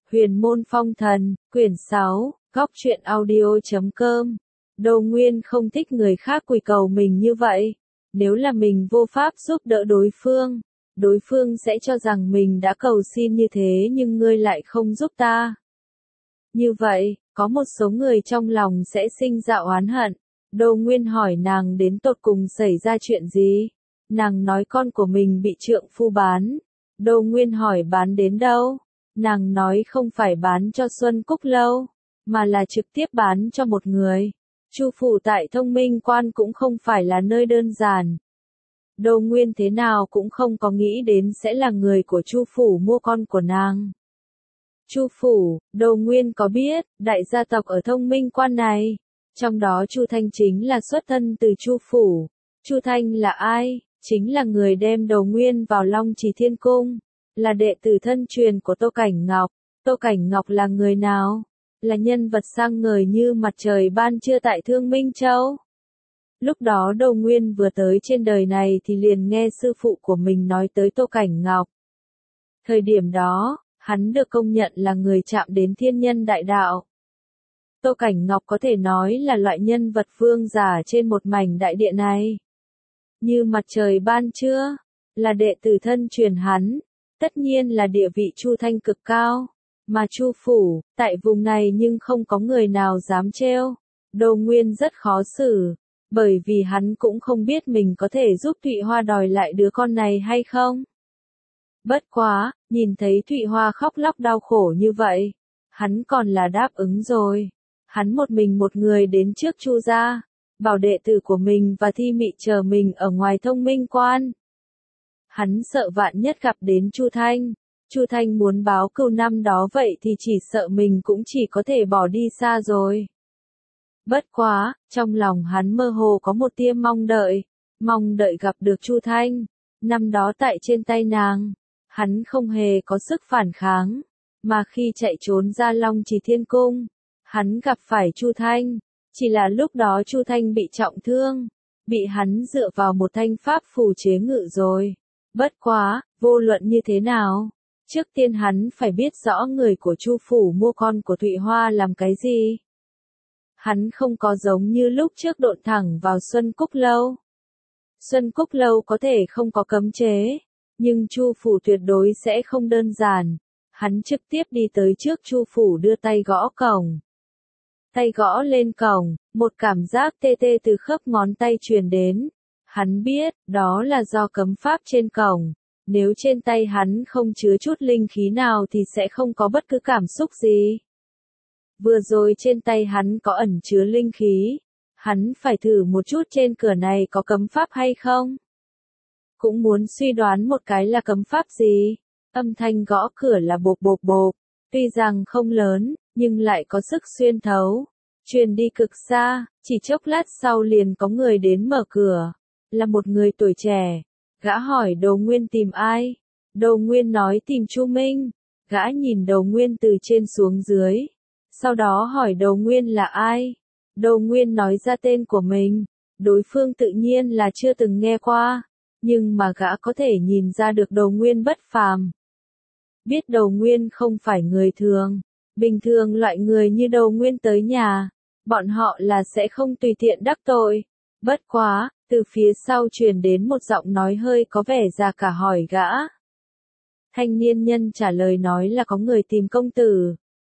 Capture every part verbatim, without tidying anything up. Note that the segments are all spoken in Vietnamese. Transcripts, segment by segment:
Huyền môn phong thần, quyển sáu, góc truyện audio chấm com. Đô Nguyên không thích người khác quỳ cầu mình như vậy. Nếu là mình vô pháp giúp đỡ đối phương, đối phương sẽ cho rằng mình đã cầu xin như thế nhưng ngươi lại không giúp ta. Như vậy, có một số người trong lòng sẽ sinh ra oán hận. Đô Nguyên hỏi nàng đến tột cùng xảy ra chuyện gì? Nàng nói con của mình bị trượng phu bán. Đô Nguyên hỏi bán đến đâu? Nàng nói không phải bán cho Xuân Cúc Lâu, mà là trực tiếp bán cho một người. Chu phủ tại Thông Minh Quan cũng không phải là nơi đơn giản. Đô Nguyên thế nào cũng không có nghĩ đến sẽ là người của Chu phủ mua con của nàng. Chu phủ, Đô Nguyên có biết, đại gia tộc ở Thông Minh Quan này, trong đó Chu Thanh chính là xuất thân từ Chu phủ. Chu Thanh là ai? Chính là người đem Đô Nguyên vào Long Trì Thiên Cung, là đệ tử thân truyền của Tô Cảnh Ngọc. Tô Cảnh Ngọc là người nào? Là nhân vật sang ngời như mặt trời ban trưa tại Thương Minh Châu. Lúc đó Đô Nguyên vừa tới trên đời này thì liền nghe sư phụ của mình nói tới Tô Cảnh Ngọc. Thời điểm đó, hắn được công nhận là người chạm đến thiên nhân đại đạo. Tô Cảnh Ngọc có thể nói là loại nhân vật vương giả trên một mảnh đại địa này. Như mặt trời ban trưa, là đệ tử thân truyền hắn, tất nhiên là địa vị Chu Thanh cực cao. Mà Chu phủ, tại vùng này nhưng không có người nào dám trêu. Đô Nguyên rất khó xử, bởi vì hắn cũng không biết mình có thể giúp Thụy Hoa đòi lại đứa con này hay không. Bất quá, nhìn thấy Thụy Hoa khóc lóc đau khổ như vậy, hắn còn là đáp ứng rồi. Hắn một mình một người đến trước Chu gia, bảo đệ tử của mình và Thi Mị chờ mình ở ngoài Thông Minh Quan. Hắn sợ vạn nhất gặp đến Chu Thanh. Chu Thanh muốn báo cừu năm đó vậy thì chỉ sợ mình cũng chỉ có thể bỏ đi xa rồi. Bất quá, trong lòng hắn mơ hồ có một tia mong đợi, mong đợi gặp được Chu Thanh. Năm đó tại trên tay nàng, hắn không hề có sức phản kháng, mà khi chạy trốn ra Long Trì Thiên Cung, hắn gặp phải Chu Thanh, chỉ là lúc đó Chu Thanh bị trọng thương, bị hắn dựa vào một thanh pháp phù chế ngự rồi. Bất quá, vô luận như thế nào, trước tiên hắn phải biết rõ người của Chu phủ mua con của Thụy Hoa làm cái gì. Hắn không có giống như lúc trước độn thẳng vào Xuân Cúc Lâu. Xuân Cúc Lâu có thể không có cấm chế, nhưng Chu phủ tuyệt đối sẽ không đơn giản. Hắn trực tiếp đi tới trước Chu phủ đưa tay gõ cổng. Tay gõ lên cổng, một cảm giác tê tê từ khớp ngón tay truyền đến. Hắn biết, đó là do cấm pháp trên cổng. Nếu trên tay hắn không chứa chút linh khí nào thì sẽ không có bất cứ cảm xúc gì. Vừa rồi trên tay hắn có ẩn chứa linh khí. Hắn phải thử một chút trên cửa này có cấm pháp hay không. Cũng muốn suy đoán một cái là cấm pháp gì. Âm thanh gõ cửa là bộp bộp bộp. Tuy rằng không lớn, nhưng lại có sức xuyên thấu. Truyền đi cực xa, chỉ chốc lát sau liền có người đến mở cửa. Là một người tuổi trẻ. Gã hỏi Đô Nguyên tìm ai? Đô Nguyên nói tìm Chu Minh. Gã nhìn Đô Nguyên từ trên xuống dưới. Sau đó hỏi Đô Nguyên là ai? Đô Nguyên nói ra tên của mình. Đối phương tự nhiên là chưa từng nghe qua. Nhưng mà gã có thể nhìn ra được Đô Nguyên bất phàm. Biết Đô Nguyên không phải người thường. Bình thường loại người như Đô Nguyên tới nhà, bọn họ là sẽ không tùy tiện đắc tội. Bất quá, từ phía sau truyền đến một giọng nói hơi có vẻ già cả hỏi gã. Thanh niên nhân trả lời nói là có người tìm công tử.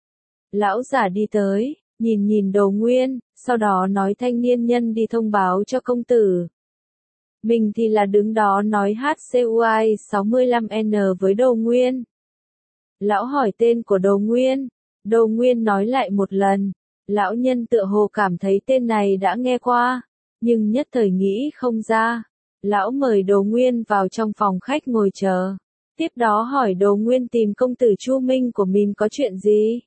Lão giả đi tới, nhìn nhìn Đô Nguyên, sau đó nói thanh niên nhân đi thông báo cho công tử. Mình thì là đứng đó nói hát xê u i sáu mươi lăm N với Đô Nguyên. Lão hỏi tên của Đô Nguyên. Đô Nguyên nói lại một lần. Lão nhân tựa hồ cảm thấy tên này đã nghe qua, nhưng nhất thời nghĩ không ra. Lão mời Đô Nguyên vào trong phòng khách ngồi chờ. Tiếp đó hỏi Đô Nguyên tìm công tử Chu Minh của mình có chuyện gì.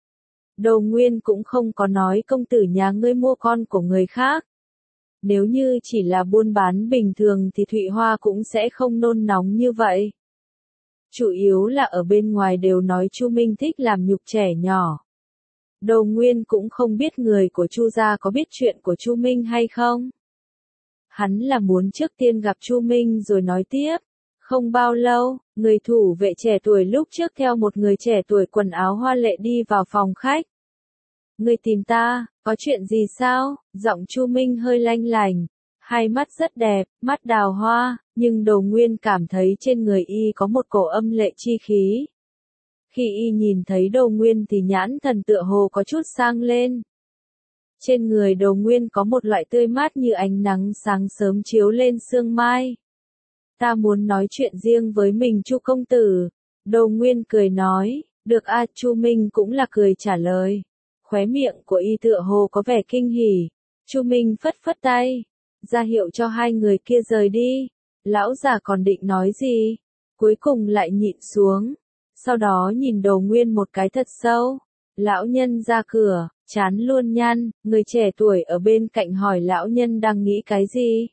Đô Nguyên cũng không có nói công tử nhà ngươi mua con của người khác. Nếu như chỉ là buôn bán bình thường thì Thụy Hoa cũng sẽ không nôn nóng như vậy. Chủ yếu là ở bên ngoài đều nói Chu Minh thích làm nhục trẻ nhỏ. Đô Nguyên cũng không biết người của Chu gia có biết chuyện của Chu Minh hay không. Hắn là muốn trước tiên gặp Chu Minh rồi nói tiếp, Không bao lâu, người thủ vệ trẻ tuổi lúc trước theo một người trẻ tuổi quần áo hoa lệ đi vào phòng khách. Người tìm ta, có chuyện gì sao? Giọng Chu Minh hơi lanh lành, hai mắt rất đẹp, mắt đào hoa, nhưng Đồ Nguyên cảm thấy trên người y có một cổ âm lệ chi khí. Khi y nhìn thấy Đồ Nguyên thì nhãn thần tựa hồ có chút sang lên. Trên người Đồ Nguyên có một loại tươi mát như ánh nắng sáng sớm chiếu lên sương mai. Ta muốn nói chuyện riêng với mình Chu công tử. Đồ Nguyên cười nói, được a. Chu Minh cũng là cười trả lời. Khóe miệng của y tựa hồ có vẻ kinh hỉ. Chu Minh phất phất tay, ra hiệu cho hai người kia rời đi. Lão già còn định nói gì, cuối cùng lại nhịn xuống. Sau đó nhìn Đồ Nguyên một cái thật sâu. Lão nhân ra cửa, chán luôn nhăn, người trẻ tuổi ở bên cạnh hỏi lão nhân đang nghĩ cái gì.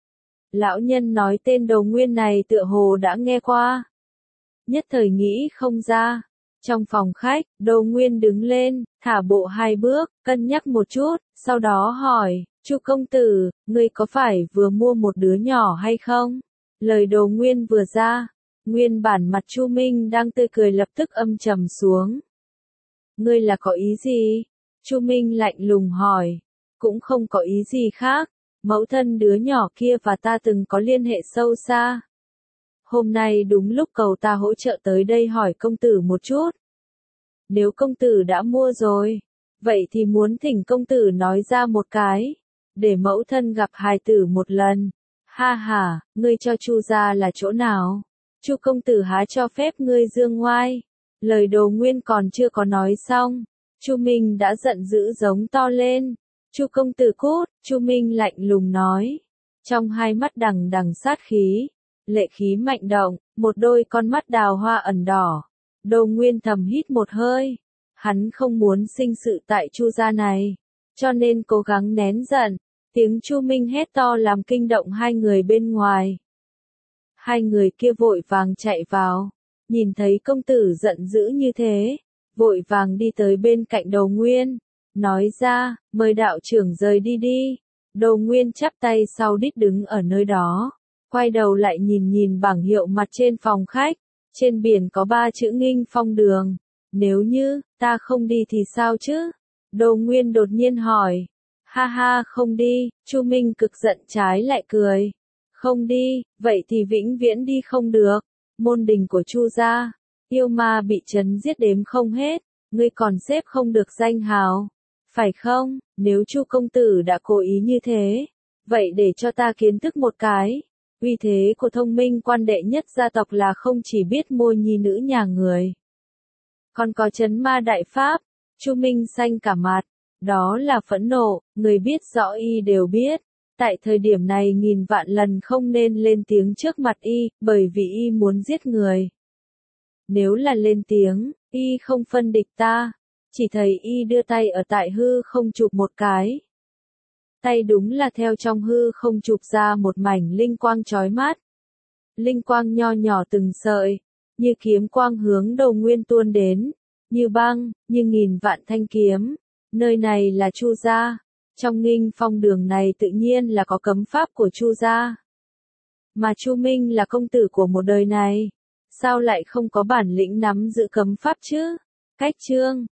Lão nhân nói tên Đồ Nguyên này tựa hồ đã nghe qua. Nhất thời nghĩ không ra. Trong phòng khách, Đồ Nguyên đứng lên, thả bộ hai bước, cân nhắc một chút, sau đó hỏi, Chu công tử, ngươi có phải vừa mua một đứa nhỏ hay không? Lời Đồ Nguyên vừa ra, nguyên bản mặt Chu Minh đang tươi cười lập tức âm trầm xuống. Ngươi là có ý gì? Chu Minh lạnh lùng hỏi. Cũng không có ý gì khác. Mẫu thân đứa nhỏ kia và ta từng có liên hệ sâu xa. Hôm nay đúng lúc cầu ta hỗ trợ tới đây hỏi công tử một chút. Nếu công tử đã mua rồi, vậy thì muốn thỉnh công tử nói ra một cái, để mẫu thân gặp hài tử một lần. Ha ha, ngươi cho Chu gia là chỗ nào? Chu công tử há cho phép ngươi dương ngoai. Lời Đồ Nguyên còn chưa có nói xong, Chu Minh đã giận dữ giống to lên. Chu công tử cút, Chu Minh lạnh lùng nói. Trong hai mắt đằng đằng sát khí, lệ khí mạnh động, một đôi con mắt đào hoa ẩn đỏ. Đồ Nguyên thầm hít một hơi. Hắn không muốn sinh sự tại Chu gia này, cho nên cố gắng nén giận. Tiếng Chu Minh hét to làm kinh động hai người bên ngoài. Hai người kia vội vàng chạy vào, nhìn thấy công tử giận dữ như thế, vội vàng đi tới bên cạnh Đồ Nguyên, nói ra, mời đạo trưởng rời đi đi. Đồ Nguyên chắp tay sau đít đứng ở nơi đó, quay đầu lại nhìn nhìn bảng hiệu mặt trên phòng khách, trên biển có ba chữ Nghinh Phong Đường. Nếu như, ta không đi thì sao chứ? Đồ Nguyên đột nhiên hỏi. Ha ha, không đi. Chu Minh cực giận trái lại cười. Không đi, vậy thì vĩnh viễn đi không được. Môn đình của Chu gia, yêu ma bị trấn giết đếm không hết, ngươi còn xếp không được danh hào, phải không? Nếu Chu công tử đã cố ý như thế, vậy để cho ta kiến thức một cái. Uy thế của Thông Minh quan đệ nhất gia tộc là không chỉ biết mua nhi nữ nhà người, còn có trấn ma đại pháp. Chu Minh xanh cả mặt, đó là phẫn nộ, người biết rõ y đều biết. Tại thời điểm này nghìn vạn lần không nên lên tiếng trước mặt y, bởi vì y muốn giết người. Nếu là lên tiếng, y không phân địch ta, chỉ thấy y đưa tay ở tại hư không chụp một cái. Tay đúng là theo trong hư không chụp ra một mảnh linh quang chói mắt. Linh quang nho nhỏ từng sợi, như kiếm quang hướng Đồ Nguyên tuôn đến, như băng, như nghìn vạn thanh kiếm. Nơi này là Chu gia. Trong Nghinh Phong Đường này tự nhiên là có cấm pháp của Chu gia. Mà Chu Minh là công tử của một đời này, sao lại không có bản lĩnh nắm giữ cấm pháp chứ? Cách chương